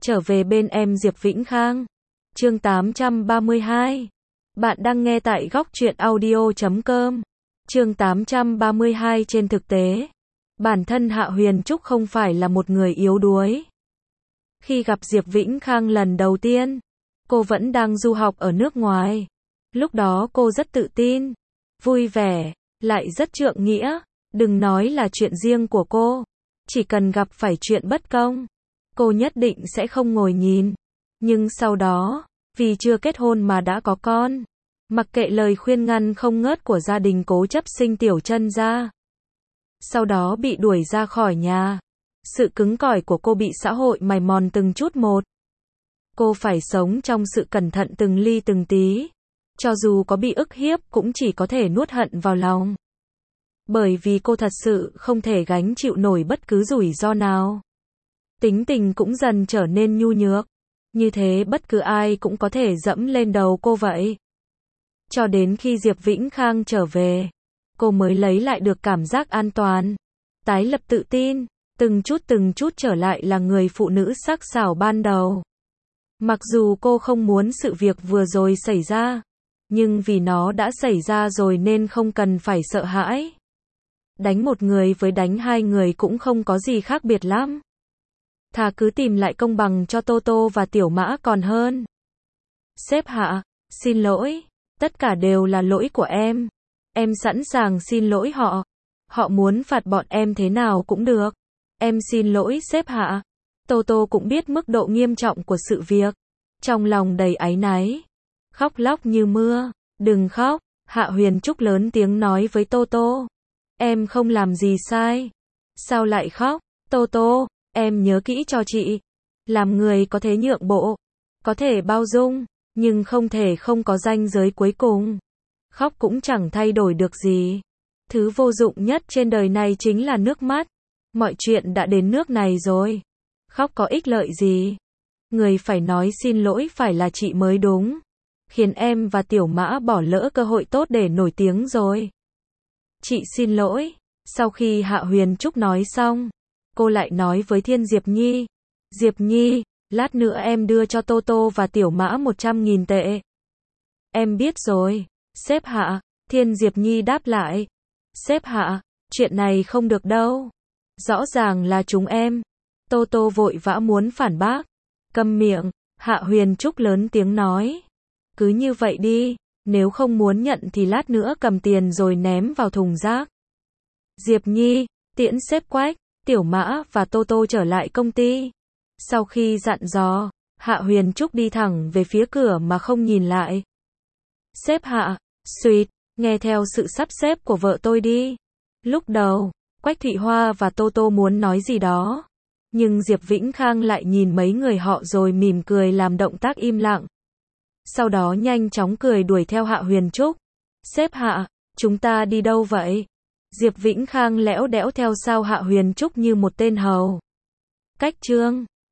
Trở về bên em Diệp Vĩnh Khang. Chương 832. Bạn đang nghe tại góc truyện audio.com. Chương 832. Trên thực tế, bản thân Hạ Huyền Trúc không phải là một người yếu đuối. Khi gặp Diệp Vĩnh Khang lần đầu tiên, cô vẫn đang du học ở nước ngoài. Lúc đó cô rất tự tin, vui vẻ, lại rất trượng nghĩa. Đừng nói là chuyện riêng của cô, chỉ cần gặp phải chuyện bất công, cô nhất định sẽ không ngồi nhìn. Nhưng sau đó, vì chưa kết hôn mà đã có con, mặc kệ lời khuyên ngăn không ngớt của gia đình cố chấp sinh Tiểu Chân ra. Sau đó bị đuổi ra khỏi nhà. Sự cứng cỏi của cô bị xã hội mài mòn từng chút một. Cô phải sống trong sự cẩn thận từng ly từng tí. Cho dù có bị ức hiếp cũng chỉ có thể nuốt hận vào lòng. Bởi vì cô thật sự không thể gánh chịu nổi bất cứ rủi ro nào. Tính tình cũng dần trở nên nhu nhược. Như thế bất cứ ai cũng có thể dẫm lên đầu cô vậy. Cho đến khi Diệp Vĩnh Khang trở về, cô mới lấy lại được cảm giác an toàn, tái lập tự tin, từng chút trở lại là người phụ nữ sắc sảo ban đầu. Mặc dù cô không muốn sự việc vừa rồi xảy ra, nhưng vì nó đã xảy ra rồi nên không cần phải sợ hãi. Đánh một người với đánh hai người cũng không có gì khác biệt lắm. Thà cứ tìm lại công bằng cho Tô Tô và Tiểu Mã còn hơn. Sếp Hạ, xin lỗi, tất cả đều là lỗi của em. Em sẵn sàng xin lỗi họ. Họ muốn phạt bọn em thế nào cũng được. Em xin lỗi sếp Hạ. Tô Tô cũng biết mức độ nghiêm trọng của sự việc. Trong lòng đầy áy náy. Khóc lóc như mưa. Đừng khóc, Hạ Huyền Trúc lớn tiếng nói với Tô Tô. Em không làm gì sai. Sao lại khóc? Tô Tô, em nhớ kỹ cho chị. Làm người có thể nhượng bộ, có thể bao dung, nhưng không thể không có ranh giới cuối cùng. Khóc cũng chẳng thay đổi được gì. Thứ vô dụng nhất trên đời này chính là nước mắt. Mọi chuyện đã đến nước này rồi. Khóc có ích lợi gì? Người phải nói xin lỗi phải là chị mới đúng. Khiến em và Tiểu Mã bỏ lỡ cơ hội tốt để nổi tiếng rồi. Chị xin lỗi. Sau khi Hạ Huyền Trúc nói xong, cô lại nói với Thiên Diệp Nhi. Diệp Nhi, lát nữa em đưa cho Tô Tô và Tiểu Mã 100.000 tệ. Em biết rồi, sếp Hạ. Thiên Diệp Nhi đáp lại. Sếp Hạ, chuyện này không được đâu. Rõ ràng là chúng em. Tô Tô vội vã muốn phản bác. Câm miệng, Hạ Huyền Trúc lớn tiếng nói. Cứ như vậy đi, nếu không muốn nhận thì lát nữa cầm tiền rồi ném vào thùng rác. Diệp Nhi, tiễn sếp Quách, Tiểu Mã và Tô Tô trở lại công ty. Sau khi dặn dò, Hạ Huyền Trúc đi thẳng về phía cửa mà không nhìn lại. Sếp Hạ, suýt, nghe theo sự sắp xếp của vợ tôi đi. Lúc đầu, Quách Thị Hoa và Tô Tô muốn nói gì đó. Nhưng Diệp Vĩnh Khang lại nhìn mấy người họ rồi mỉm cười làm động tác im lặng. Sau đó nhanh chóng cười đuổi theo Hạ Huyền Trúc. Sếp Hạ, chúng ta đi đâu vậy? Diệp Vĩnh Khang lẽo đẽo theo sau Hạ Huyền Trúc như một tên hầu. Cách chương